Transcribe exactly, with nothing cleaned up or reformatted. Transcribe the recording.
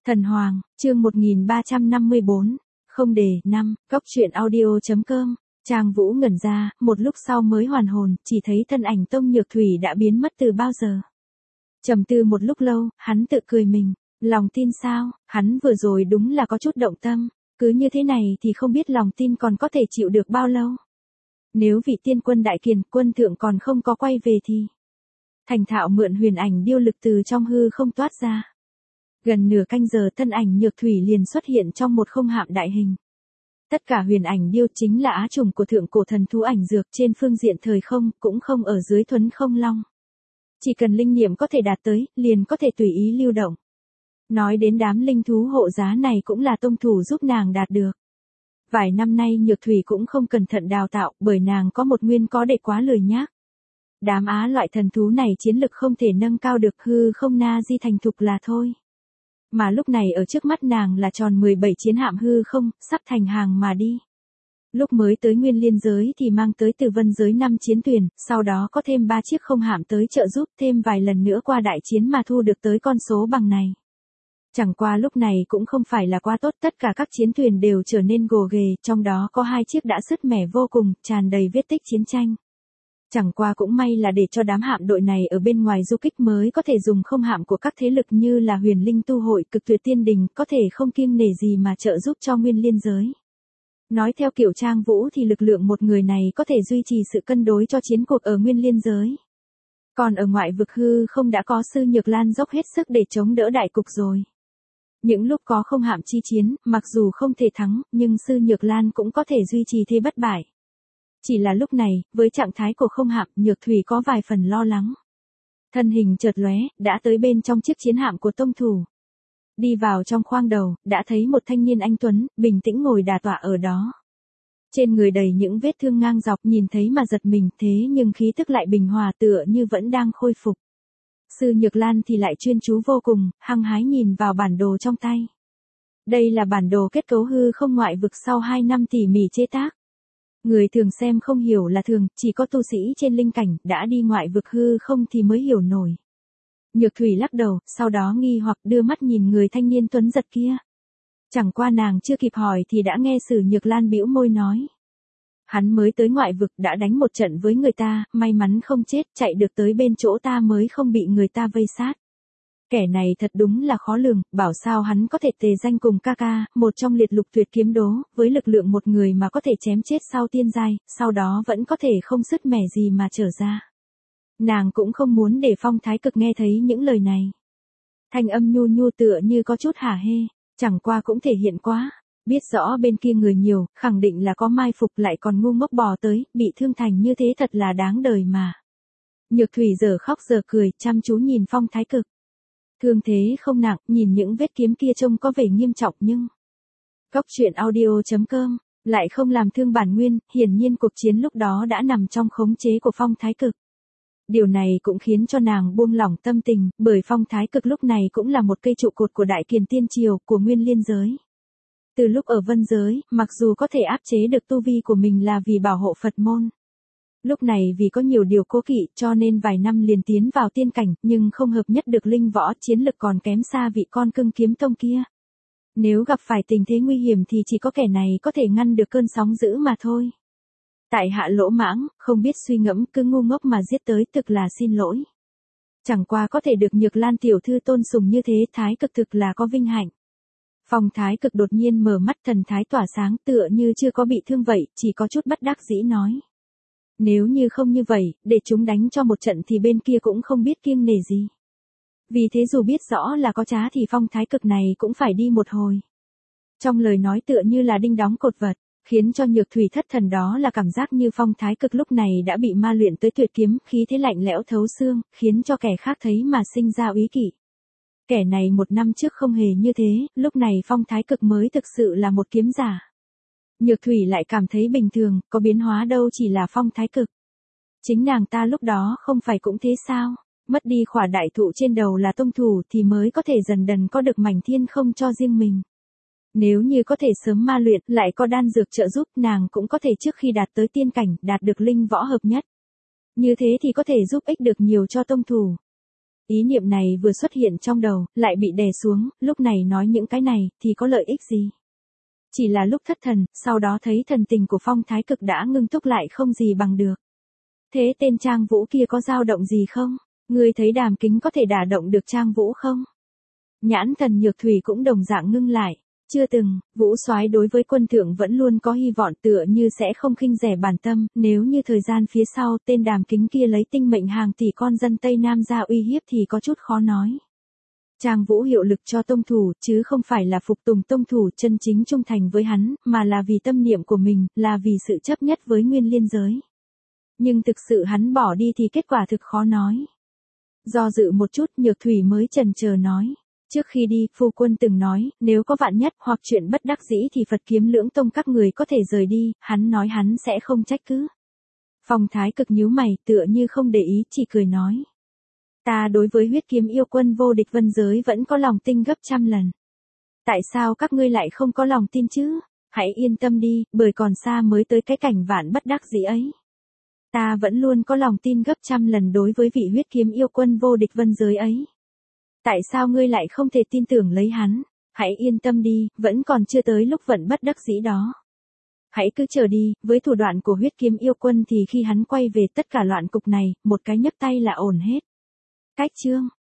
Thần Hoàng, chương một nghìn ba trăm năm mươi bốn, không đề, năm, góc truyện audio.com, Trang Vũ ngẩn ra, một lúc sau mới hoàn hồn, chỉ thấy thân ảnh Tông Nhược Thủy đã biến mất từ bao giờ. Trầm tư một lúc lâu, hắn tự cười mình, lòng tin sao, hắn vừa rồi đúng là có chút động tâm, cứ như thế này thì không biết lòng tin còn có thể chịu được bao lâu. Nếu vị tiên quân đại kiền, quân thượng còn không có quay về thì... Thành thạo mượn huyền ảnh điêu lực từ trong hư không toát ra. Gần nửa canh giờ thân ảnh Nhược Thủy liền xuất hiện trong một không hạm đại hình. Tất cả huyền ảnh điêu chính là á trùng của thượng cổ thần thú ảnh dược trên phương diện thời không, cũng không ở dưới thuấn không long. Chỉ cần linh niệm có thể đạt tới, liền có thể tùy ý lưu động. Nói đến đám linh thú hộ giá này cũng là tông thủ giúp nàng đạt được. Vài năm nay Nhược Thủy cũng không cẩn thận đào tạo, bởi nàng có một nguyên có để quá lười nhác. Đám á loại thần thú này chiến lực không thể nâng cao được, hư không na di thành thục là thôi. Mà lúc này ở trước mắt nàng là tròn mười bảy chiến hạm hư không, sắp thành hàng mà đi. Lúc mới tới nguyên liên giới thì mang tới từ vân giới năm chiến thuyền, sau đó có thêm ba chiếc không hạm tới trợ giúp, thêm vài lần nữa qua đại chiến mà thu được tới con số bằng này. Chẳng qua lúc này cũng không phải là quá tốt, tất cả các chiến thuyền đều trở nên gồ ghề, trong đó có hai chiếc đã sứt mẻ vô cùng, tràn đầy vết tích chiến tranh. Chẳng qua cũng may là để cho đám hạm đội này ở bên ngoài du kích mới có thể dùng không hạm của các thế lực như là Huyền Linh Tu Hội, Cực Tuyệt Tiên Đình, có thể không kiêng nể gì mà trợ giúp cho nguyên liên giới. Nói theo kiểu Trang Vũ thì lực lượng một người này có thể duy trì sự cân đối cho chiến cuộc ở nguyên liên giới. Còn ở ngoại vực hư không đã có Sư Nhược Lan dốc hết sức để chống đỡ đại cục rồi. Những lúc có không hạm chi chiến, mặc dù không thể thắng, nhưng Sư Nhược Lan cũng có thể duy trì thế bất bại. Chỉ là lúc này, với trạng thái của không hạm, Nhược Thủy có vài phần lo lắng. Thân hình chợt lóe, đã tới bên trong chiếc chiến hạm của tông thủ. Đi vào trong khoang đầu, đã thấy một thanh niên anh tuấn, bình tĩnh ngồi đà tọa ở đó. Trên người đầy những vết thương ngang dọc, nhìn thấy mà giật mình, thế nhưng khí tức lại bình hòa tựa như vẫn đang khôi phục. Sư Nhược Lan thì lại chuyên chú vô cùng, hăng hái nhìn vào bản đồ trong tay. Đây là bản đồ kết cấu hư không ngoại vực sau hai năm tỉ mỉ chế tác. Người thường xem không hiểu là thường, chỉ có tu sĩ trên linh cảnh đã đi ngoại vực hư không thì mới hiểu nổi. Nhược Thủy lắc đầu, sau đó nghi hoặc đưa mắt nhìn người thanh niên tuấn giật kia. Chẳng qua nàng chưa kịp hỏi thì đã nghe Sử Nhược Lan bĩu môi nói. Hắn mới tới ngoại vực đã đánh một trận với người ta, may mắn không chết, chạy được tới bên chỗ ta mới không bị người ta vây sát. Kẻ này thật đúng là khó lường, bảo sao hắn có thể tề danh cùng ca ca, một trong liệt lục tuyệt kiếm đố, với lực lượng một người mà có thể chém chết sau tiên giai, sau đó vẫn có thể không sứt mẻ gì mà trở ra. Nàng cũng không muốn để Phong Thái Cực nghe thấy những lời này. Thanh âm nhu nhu tựa như có chút hả hê, chẳng qua cũng thể hiện quá, biết rõ bên kia người nhiều, khẳng định là có mai phục lại còn ngu ngốc bò tới, bị thương thành như thế thật là đáng đời mà. Nhược Thủy giờ khóc giờ cười, chăm chú nhìn Phong Thái Cực. Thương thế không nặng, nhìn những vết kiếm kia trông có vẻ nghiêm trọng nhưng... Góc truyện audio.com, lại không làm thương bản nguyên, hiển nhiên cuộc chiến lúc đó đã nằm trong khống chế của Phong Thái Cực. Điều này cũng khiến cho nàng buông lỏng tâm tình, bởi Phong Thái Cực lúc này cũng là một cây trụ cột của Đại Kiền Tiên Triều, của nguyên liên giới. Từ lúc ở vân giới, mặc dù có thể áp chế được tu vi của mình là vì bảo hộ Phật môn. Lúc này vì có nhiều điều cố kỵ cho nên vài năm liền tiến vào tiên cảnh, nhưng không hợp nhất được linh võ, chiến lực còn kém xa vị con cưng kiếm tông kia. Nếu gặp phải tình thế nguy hiểm thì chỉ có kẻ này có thể ngăn được cơn sóng dữ mà thôi. Tại hạ lỗ mãng, không biết suy ngẫm, cứ ngu ngốc mà giết tới, thực là xin lỗi. Chẳng qua có thể được Nhược Lan tiểu thư tôn sùng như thế, Thái Cực thực là có vinh hạnh. Phong Thái Cực đột nhiên mở mắt, thần thái tỏa sáng, tựa như chưa có bị thương vậy, chỉ có chút bất đắc dĩ nói. Nếu như không như vậy, để chúng đánh cho một trận thì bên kia cũng không biết kiêng nể gì. Vì thế dù biết rõ là có trá thì Phong Thái Cực này cũng phải đi một hồi. Trong lời nói tựa như là đinh đóng cột vật, khiến cho Nhược Thủy thất thần, đó là cảm giác như Phong Thái Cực lúc này đã bị ma luyện tới tuyệt kiếm, khí thế lạnh lẽo thấu xương, khiến cho kẻ khác thấy mà sinh ra úy kỵ. Kẻ này một năm trước không hề như thế, lúc này Phong Thái Cực mới thực sự là một kiếm giả. Nhược Thủy lại cảm thấy bình thường, có biến hóa đâu, chỉ là Phong Thái Cực. Chính nàng ta lúc đó không phải cũng thế sao, mất đi khỏa đại thụ trên đầu là tông thủ thì mới có thể dần dần có được mảnh thiên không cho riêng mình. Nếu như có thể sớm ma luyện, lại có đan dược trợ giúp, nàng cũng có thể trước khi đạt tới tiên cảnh, đạt được linh võ hợp nhất. Như thế thì có thể giúp ích được nhiều cho tông thủ. Ý niệm này vừa xuất hiện trong đầu, lại bị đè xuống, lúc này nói những cái này, thì có lợi ích gì? Chỉ là lúc thất thần, sau đó thấy thần tình của Phong Thái Cực đã ngưng túc lại không gì bằng được. Thế tên Trang Vũ kia có dao động gì không? Ngươi thấy Đàm Kính có thể đả động được Trang Vũ không? Nhãn thần Nhược Thủy cũng đồng dạng ngưng lại. Chưa từng, Vũ Soái đối với quân thượng vẫn luôn có hy vọng tựa như sẽ không khinh rẻ bản tâm, nếu như thời gian phía sau tên Đàm Kính kia lấy tinh mệnh hàng tỷ con dân Tây Nam ra uy hiếp thì có chút khó nói. Trang Vũ hiệu lực cho tông thủ, chứ không phải là phục tùng tông thủ chân chính trung thành với hắn, mà là vì tâm niệm của mình, là vì sự chấp nhất với nguyên liên giới. Nhưng thực sự hắn bỏ đi thì kết quả thực khó nói. Do dự một chút, Nhược Thủy mới chần chờ nói. Trước khi đi, phu quân từng nói, nếu có vạn nhất hoặc chuyện bất đắc dĩ thì Phật Kiếm Lưỡng Tông các người có thể rời đi, hắn nói hắn sẽ không trách cứ. Phong Thái Cực nhíu mày, tựa như không để ý, chỉ cười nói. Ta đối với huyết kiếm yêu quân vô địch vân giới vẫn có lòng tin gấp trăm lần. Tại sao các ngươi lại không có lòng tin chứ? Hãy yên tâm đi, bởi còn xa mới tới cái cảnh vạn bất đắc dĩ ấy. Ta vẫn luôn có lòng tin gấp trăm lần đối với vị huyết kiếm yêu quân vô địch vân giới ấy. Tại sao ngươi lại không thể tin tưởng lấy hắn? Hãy yên tâm đi, vẫn còn chưa tới lúc vận bất đắc dĩ đó. Hãy cứ chờ đi, với thủ đoạn của huyết kiếm yêu quân thì khi hắn quay về tất cả loạn cục này, một cái nhấc tay là ổn hết. Cách chương